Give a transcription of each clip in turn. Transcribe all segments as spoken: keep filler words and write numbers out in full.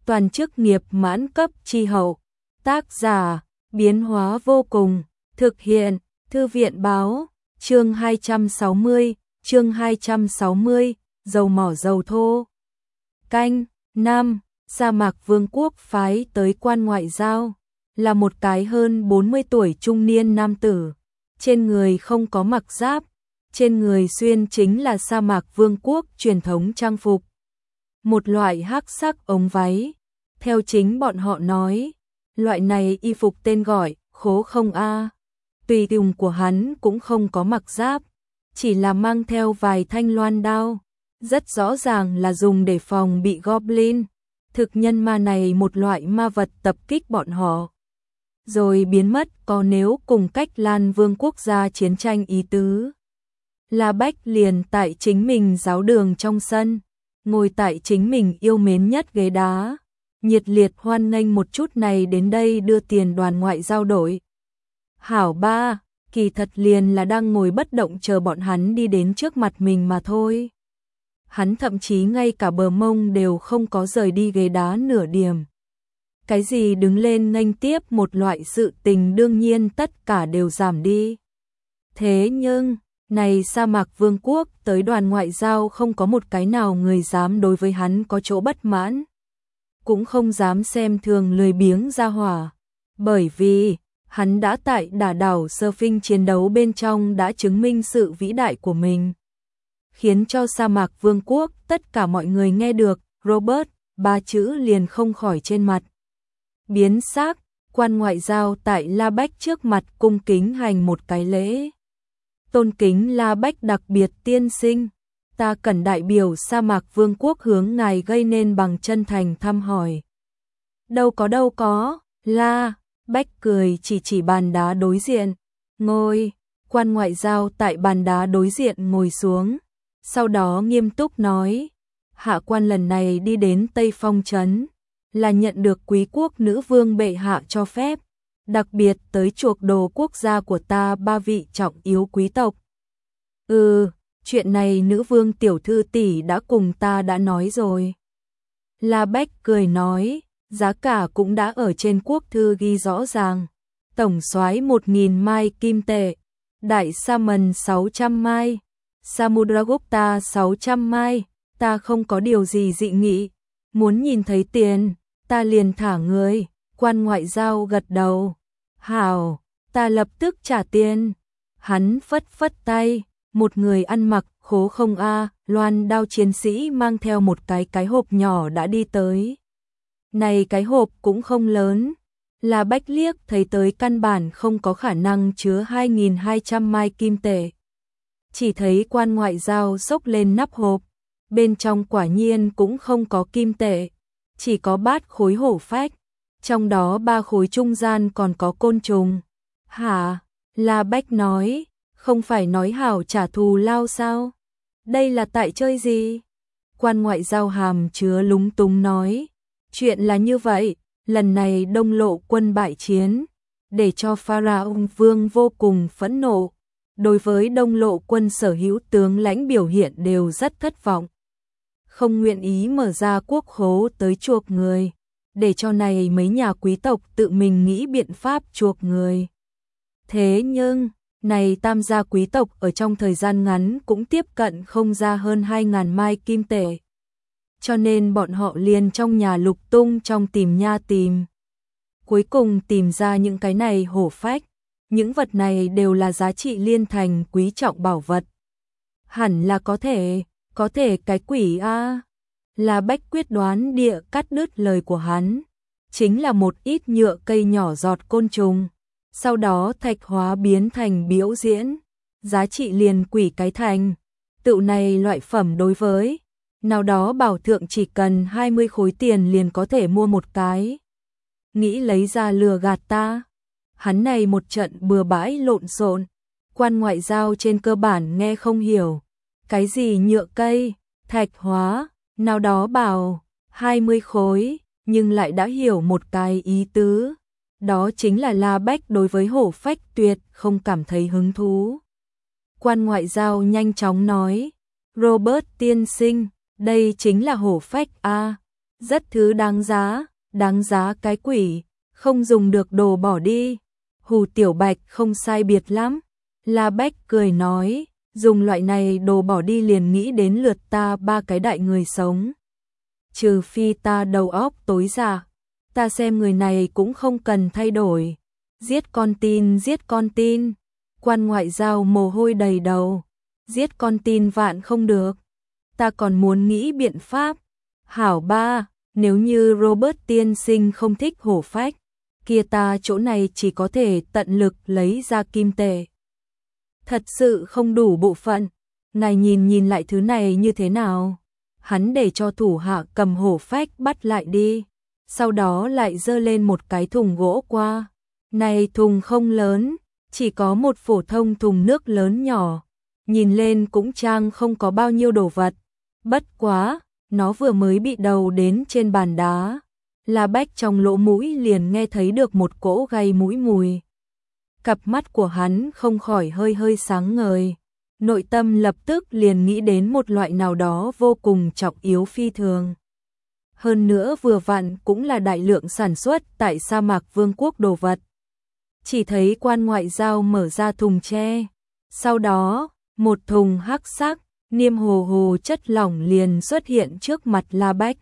toàn chức nghiệp mãn cấp chi hậu. Tác giả, biến hóa vô cùng, thực hiện, Thư viện báo, chương hai trăm sáu mươi, chương hai trăm sáu mươi, dầu mỏ dầu thô. Canh, năm, sa mạc vương quốc phái tới quan ngoại giao, là một cái hơn bốn mươi tuổi trung niên nam tử, trên người không có mặc giáp, trên người xuyên chính là sa mạc vương quốc truyền thống trang phục. Một loại hắc sắc ống váy, theo chính bọn họ nói, loại này y phục tên gọi, khố không a. Tùy tùng của hắn cũng không có mặc giáp, chỉ là mang theo vài thanh loan đao, rất rõ ràng là dùng để phòng bị goblin, thực nhân ma này một loại ma vật tập kích bọn họ, rồi biến mất, có nếu cùng cách Lan Vương quốc gia chiến tranh ý tứ. La Bách liền tại chính mình giáo đường trong sân, ngồi tại chính mình yêu mến nhất ghế đá, nhiệt liệt hoan nghênh một chút này đến đây đưa tiền đoàn ngoại giao đổi. Hảo ba, kỳ thật liền là đang ngồi bất động chờ bọn hắn đi đến trước mặt mình mà thôi. Hắn thậm chí ngay cả bờ mông đều không có rời đi ghế đá nửa điểm. Cái gì đứng lên nghênh tiếp một loại sự tình đương nhiên tất cả đều giảm đi. Thế nhưng, này sa mạc vương quốc tới đoàn ngoại giao không có một cái nào người dám đối với hắn có chỗ bất mãn. Cũng không dám xem thường lười biếng ra hỏa. Bởi vì, hắn đã tại đả đảo surfing chiến đấu bên trong đã chứng minh sự vĩ đại của mình. Khiến cho sa mạc vương quốc tất cả mọi người nghe được, Robert, ba chữ liền không khỏi trên mặt. Biến sắc, quan ngoại giao tại La Bách trước mặt cung kính hành một cái lễ. Tôn kính La Bách đặc biệt tiên sinh, ta cần đại biểu sa mạc vương quốc hướng ngài gây nên bằng chân thành thăm hỏi. Đâu có đâu có, La Bách cười chỉ chỉ bàn đá đối diện, ngồi, quan ngoại giao tại bàn đá đối diện ngồi xuống, sau đó nghiêm túc nói, hạ quan lần này đi đến Tây Phong Trấn, là nhận được quý quốc nữ vương bệ hạ cho phép, đặc biệt tới chuộc đồ quốc gia của ta ba vị trọng yếu quý tộc. Ừ, chuyện này nữ vương tiểu thư tỷ đã cùng ta đã nói rồi. La Bách cười nói, giá cả cũng đã ở trên quốc thư ghi rõ ràng. Tổng soái một nghìn mai kim tệ, đại Salmon sáu trăm mai, Samudragupta sáu trăm mai, ta không có điều gì dị nghị. Muốn nhìn thấy tiền, ta liền thả người, quan ngoại giao gật đầu. Hảo, ta lập tức trả tiền. Hắn phất phất tay, một người ăn mặc khố không a, loan đao chiến sĩ mang theo một cái cái hộp nhỏ đã đi tới. Này cái hộp cũng không lớn, là Bách liếc thấy tới căn bản không có khả năng chứa hai nghìn hai trăm mai kim tệ. Chỉ thấy quan ngoại giao xốc lên nắp hộp, bên trong quả nhiên cũng không có kim tệ, chỉ có bát khối hổ phách, trong đó ba khối trung gian còn có côn trùng. Hả? La Bách nói, không phải nói hảo trả thù lao sao? Đây là tại chơi gì? Quan ngoại giao hàm chứa lúng túng nói, chuyện là như vậy, lần này Đông Lộ quân bại chiến, để cho Pharaoh vương vô cùng phẫn nộ, đối với Đông Lộ quân sở hữu tướng lãnh biểu hiện đều rất thất vọng. Không nguyện ý mở ra quốc khố tới chuộc người, để cho này mấy nhà quý tộc tự mình nghĩ biện pháp chuộc người. Thế nhưng, này tam gia quý tộc ở trong thời gian ngắn cũng tiếp cận không ra hơn hai ngàn mai kim tệ. Cho nên bọn họ liền trong nhà lục tung trong tìm nha tìm. Cuối cùng tìm ra những cái này hổ phách, những vật này đều là giá trị liên thành quý trọng bảo vật. Hẳn là có thể, có thể cái quỷ a. Là Bách quyết đoán địa cắt đứt lời của hắn, chính là một ít nhựa cây nhỏ giọt côn trùng, sau đó thạch hóa biến thành biểu diễn, giá trị liền quỷ cái thành. Tựu này loại phẩm đối với nào đó bảo thượng chỉ cần hai mươi khối tiền liền có thể mua một cái. Nghĩ lấy ra lừa gạt ta. Hắn này một trận bừa bãi lộn xộn, quan ngoại giao trên cơ bản nghe không hiểu. Cái gì nhựa cây, thạch hóa, nào đó bảo hai mươi khối, nhưng lại đã hiểu một cái ý tứ. Đó chính là La Bách đối với hổ phách tuyệt không cảm thấy hứng thú. Quan ngoại giao nhanh chóng nói, Robert tiên sinh, đây chính là hổ phách a. Rất thứ đáng giá, đáng giá cái quỷ, không dùng được đồ bỏ đi. Hù Tiểu Bạch không sai biệt lắm. La Bách cười nói, dùng loại này đồ bỏ đi liền nghĩ đến lượt ta ba cái đại người sống. Trừ phi ta đầu óc tối dạ, ta xem người này cũng không cần thay đổi. Giết con tin, giết con tin. Quan ngoại giao mồ hôi đầy đầu. Giết con tin vạn không được. Ta còn muốn nghĩ biện pháp. Hảo ba, nếu như Robert tiên sinh không thích hổ phách, kia ta chỗ này chỉ có thể tận lực lấy ra kim tệ. Thật sự không đủ bộ phận, ngài nhìn nhìn lại thứ này như thế nào. Hắn để cho thủ hạ cầm hổ phách bắt lại đi, sau đó lại dơ lên một cái thùng gỗ qua. Này thùng không lớn, chỉ có một phổ thông thùng nước lớn nhỏ, nhìn lên cũng trang không có bao nhiêu đồ vật. Bất quá, nó vừa mới bị đầu đến trên bàn đá, La Bách trong lỗ mũi liền nghe thấy được một cỗ gây mũi mùi. Cặp mắt của hắn không khỏi hơi hơi sáng ngời, nội tâm lập tức liền nghĩ đến một loại nào đó vô cùng trọng yếu phi thường. Hơn nữa vừa vặn cũng là đại lượng sản xuất tại sa mạc vương quốc đồ vật. Chỉ thấy quan ngoại giao mở ra thùng tre, sau đó, một thùng hắc sắc, niêm hồ hồ chất lỏng liền xuất hiện trước mặt La Bách.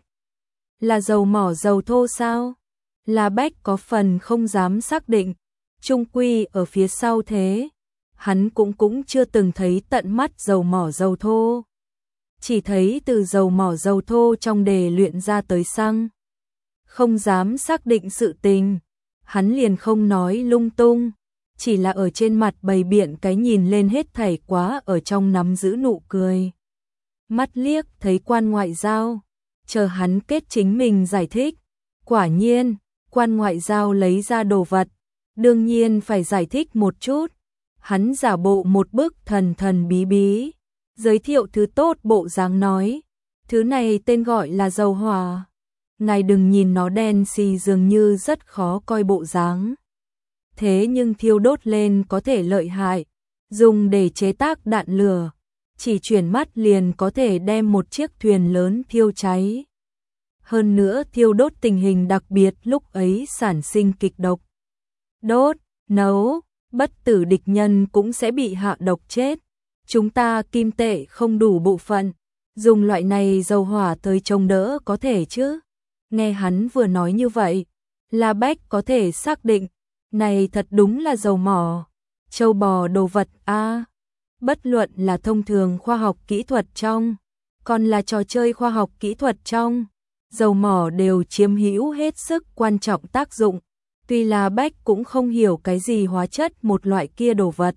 Là dầu mỏ dầu thô sao? La Bách có phần không dám xác định, chung quy ở phía sau thế. Hắn cũng cũng chưa từng thấy tận mắt dầu mỏ dầu thô. Chỉ thấy từ dầu mỏ dầu thô trong đề luyện ra tới xăng. Không dám xác định sự tình, hắn liền không nói lung tung, chỉ là ở trên mặt bày biện cái nhìn lên hết thảy quá ở trong nắm giữ nụ cười. Mắt liếc thấy quan ngoại giao, chờ hắn kết chính mình giải thích. Quả nhiên, quan ngoại giao lấy ra đồ vật, đương nhiên phải giải thích một chút. Hắn giả bộ một bức thần thần bí bí, giới thiệu thứ tốt bộ dáng nói, thứ này tên gọi là dầu hỏa. Ngài đừng nhìn nó đen xì dường như rất khó coi bộ dáng. Thế nhưng thiêu đốt lên có thể lợi hại, dùng để chế tác đạn lửa, chỉ chuyển mắt liền có thể đem một chiếc thuyền lớn thiêu cháy. Hơn nữa thiêu đốt tình hình đặc biệt lúc ấy sản sinh kịch độc. Đốt, nấu, bất tử địch nhân cũng sẽ bị hạ độc chết. Chúng ta kim tệ không đủ bộ phận, dùng loại này dầu hỏa tới chống đỡ có thể chứ. Nghe hắn vừa nói như vậy, La Bách có thể xác định, này thật đúng là dầu mỏ, châu bò đồ vật a. À, bất luận là thông thường khoa học kỹ thuật trong, còn là trò chơi khoa học kỹ thuật trong, dầu mỏ đều chiếm hữu hết sức quan trọng tác dụng. Tuy là Bách cũng không hiểu cái gì hóa chất một loại kia đồ vật.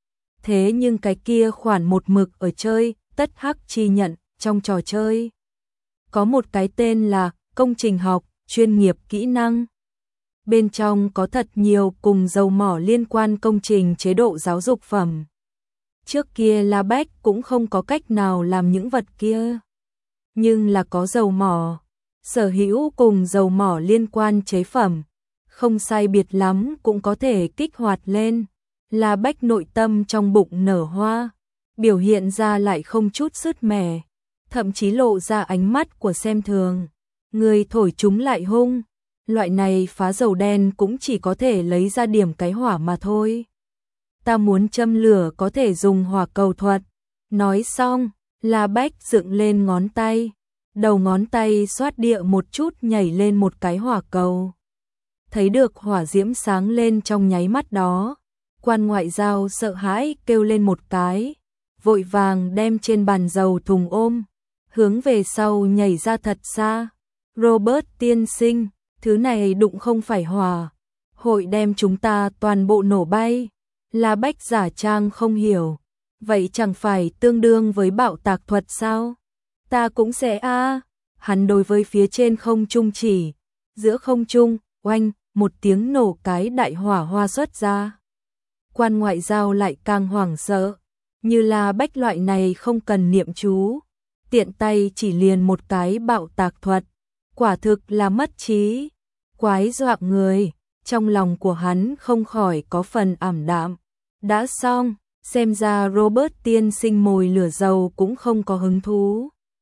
Thế nhưng cái kia khoản một mực ở chơi, tất hắc chi nhận, trong trò chơi. Có một cái tên là công trình học, chuyên nghiệp kỹ năng. Bên trong có thật nhiều cùng dầu mỏ liên quan công trình chế độ giáo dục phẩm. Trước kia La Bách cũng không có cách nào làm những vật kia. Nhưng là có dầu mỏ, sở hữu cùng dầu mỏ liên quan chế phẩm. Không sai biệt lắm cũng có thể kích hoạt lên. La Bách nội tâm trong bụng nở hoa, biểu hiện ra lại không chút sứt mẻ, thậm chí lộ ra ánh mắt của xem thường. Người thổi chúng lại hung, loại này phá dầu đen cũng chỉ có thể lấy ra điểm cái hỏa mà thôi. Ta muốn châm lửa có thể dùng hỏa cầu thuật. Nói xong, La Bách dựng lên ngón tay, đầu ngón tay xoát địa một chút nhảy lên một cái hỏa cầu. Thấy được hỏa diễm sáng lên trong nháy mắt đó, quan ngoại giao sợ hãi kêu lên một cái, vội vàng đem trên bàn dầu thùng ôm, hướng về sau nhảy ra thật xa. Robert tiên sinh, thứ này đụng không phải hỏa, hội đem chúng ta toàn bộ nổ bay. La Bách giả trang không hiểu, vậy chẳng phải tương đương với bạo tạc thuật sao? Ta cũng sẽ a. À. Hắn đối với phía trên không trung chỉ, giữa không trung, oanh, một tiếng nổ cái đại hỏa hoa xuất ra. Quan ngoại giao lại càng hoảng sợ, như là Bách loại này không cần niệm chú, tiện tay chỉ liền một cái bạo tạc thuật, quả thực là mất trí, quái dọa người. Trong lòng của hắn không khỏi có phần ảm đạm. Đã xong, xem ra Robert tiên sinh mồi lửa dầu cũng không có hứng thú.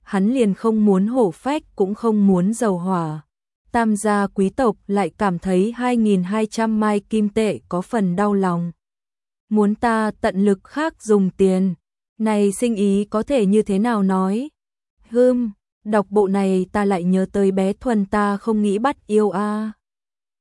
hắn liền không muốn hổ phách cũng không muốn dầu hỏa. Tam gia quý tộc lại cảm thấy hai nghìn hai trăm mai kim tệ có phần đau lòng. Muốn ta tận lực khác dùng tiền, này sinh ý có thể như thế nào nói? Hưm, đọc bộ này ta lại nhớ tới bé Thuần ta không nghĩ bắt yêu a.